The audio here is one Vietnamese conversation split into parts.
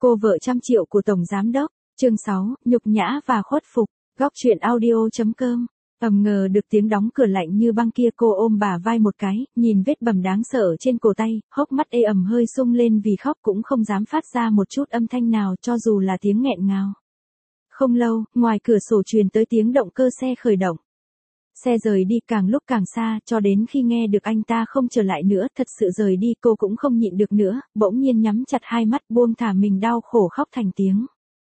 Cô vợ trăm triệu của Tổng Giám Đốc, chương 6, nhục nhã và khuất phục, góc chuyện audio.com. Ầm ngờ được tiếng đóng cửa lạnh như băng kia, cô ôm bả vai một cái, nhìn vết bầm đáng sợ trên cổ tay, hốc mắt ê ẩm hơi sung lên vì khóc cũng không dám phát ra một chút âm thanh nào cho dù là tiếng nghẹn ngào. Không lâu, ngoài cửa sổ truyền tới tiếng động cơ xe khởi động. Xe rời đi càng lúc càng xa, cho đến khi nghe được anh ta không trở lại nữa, thật sự rời đi, cô cũng không nhịn được nữa, bỗng nhiên nhắm chặt hai mắt buông thả mình đau khổ khóc thành tiếng.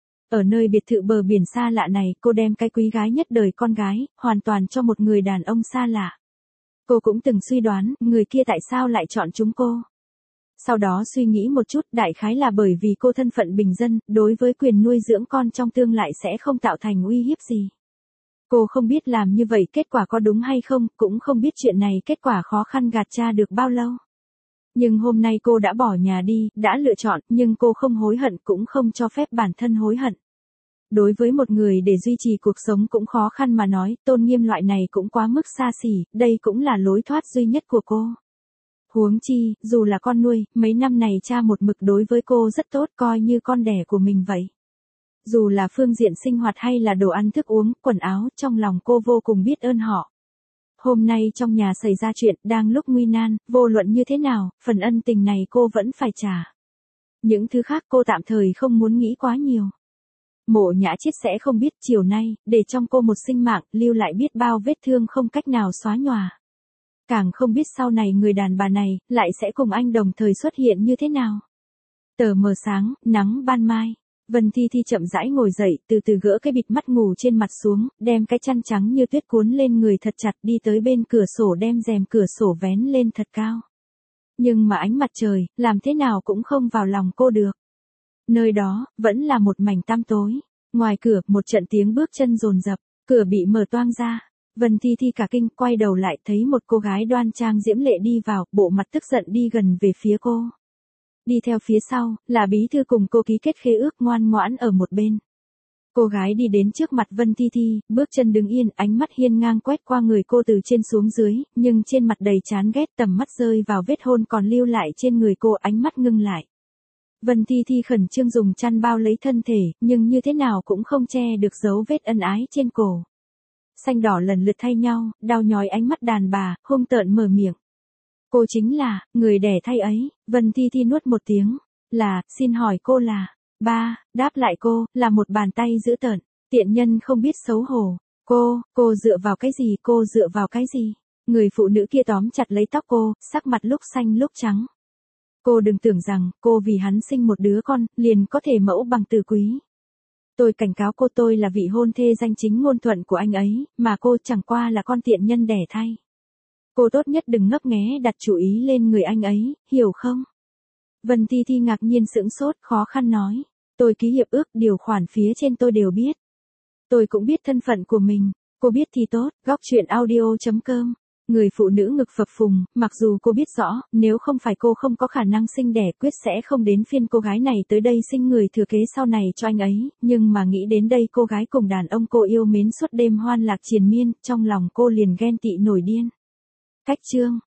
Ở nơi biệt thự bờ biển xa lạ này, cô đem cái quý gái nhất đời con gái, hoàn toàn cho một người đàn ông xa lạ. Cô cũng từng suy đoán, người kia tại sao lại chọn chúng cô. Sau đó suy nghĩ một chút, đại khái là bởi vì cô thân phận bình dân, đối với quyền nuôi dưỡng con trong tương lai sẽ không tạo thành uy hiếp gì. Cô không biết làm như vậy kết quả có đúng hay không, cũng không biết chuyện này kết quả khó khăn gạt ra được bao lâu. Nhưng hôm nay cô đã bỏ nhà đi, đã lựa chọn, nhưng cô không hối hận cũng không cho phép bản thân hối hận. Đối với một người để duy trì cuộc sống cũng khó khăn mà nói, tôn nghiêm loại này cũng quá mức xa xỉ, đây cũng là lối thoát duy nhất của cô. Huống chi, dù là con nuôi, mấy năm này cha một mực đối với cô rất tốt, coi như con đẻ của mình vậy. Dù là phương diện sinh hoạt hay là đồ ăn thức uống, quần áo, trong lòng cô vô cùng biết ơn họ. Hôm nay trong nhà xảy ra chuyện, đang lúc nguy nan, vô luận như thế nào, phần ân tình này cô vẫn phải trả. Những thứ khác cô tạm thời không muốn nghĩ quá nhiều. Mộ Nhã Chết sẽ không biết chiều nay, để trong cô một sinh mạng, lưu lại biết bao vết thương không cách nào xóa nhòa. Càng không biết sau này người đàn bà này, lại sẽ cùng anh đồng thời xuất hiện như thế nào. Tờ mờ sáng, nắng ban mai. Vân Thi Thi chậm rãi ngồi dậy, từ từ gỡ cái bịt mắt ngủ trên mặt xuống, đem cái chăn trắng như tuyết cuốn lên người thật chặt, đi tới bên cửa sổ đem rèm cửa sổ vén lên thật cao. Nhưng mà ánh mặt trời, làm thế nào cũng không vào lòng cô được. Nơi đó, vẫn là một mảnh tăm tối. Ngoài cửa, một trận tiếng bước chân dồn dập, cửa bị mở toang ra. Vân Thi Thi cả kinh, quay đầu lại thấy một cô gái đoan trang diễm lệ đi vào, bộ mặt tức giận đi gần về phía cô. Đi theo phía sau, là bí thư cùng cô ký kết khế ước ngoan ngoãn ở một bên. Cô gái đi đến trước mặt Vân Thi Thi, bước chân đứng yên, ánh mắt hiên ngang quét qua người cô từ trên xuống dưới, nhưng trên mặt đầy chán ghét, tầm mắt rơi vào vết hôn còn lưu lại trên người cô, ánh mắt ngưng lại. Vân Thi Thi khẩn trương dùng chăn bao lấy thân thể, nhưng như thế nào cũng không che được dấu vết ân ái trên cổ. Xanh đỏ lần lượt thay nhau, đau nhói ánh mắt đàn bà, hung tợn mở miệng. Cô chính là, người đẻ thay ấy. Vân Thi Thi nuốt một tiếng. Là, xin hỏi cô là. Ba, đáp lại cô, là một bàn tay dữ tợn. Tiện nhân không biết xấu hổ. Cô dựa vào cái gì, cô dựa vào cái gì? Người phụ nữ kia tóm chặt lấy tóc cô, sắc mặt lúc xanh lúc trắng. Cô đừng tưởng rằng, cô vì hắn sinh một đứa con, liền có thể mẫu bằng từ quý. Tôi cảnh cáo cô, tôi là vị hôn thê danh chính ngôn thuận của anh ấy, mà cô chẳng qua là con tiện nhân đẻ thay. Cô tốt nhất đừng ngấp nghé đặt chủ ý lên người anh ấy, hiểu không? Vân Thi Thi ngạc nhiên sững sốt, khó khăn nói. Tôi ký hiệp ước, điều khoản phía trên tôi đều biết. Tôi cũng biết thân phận của mình. Cô biết thì tốt, góc chuyện audio.com. Người phụ nữ ngực phập phùng, mặc dù cô biết rõ, nếu không phải cô không có khả năng sinh đẻ, quyết sẽ không đến phiên cô gái này tới đây sinh người thừa kế sau này cho anh ấy, nhưng mà nghĩ đến đây cô gái cùng đàn ông cô yêu mến suốt đêm hoan lạc triền miên, trong lòng cô liền ghen tị nổi điên. Cách chương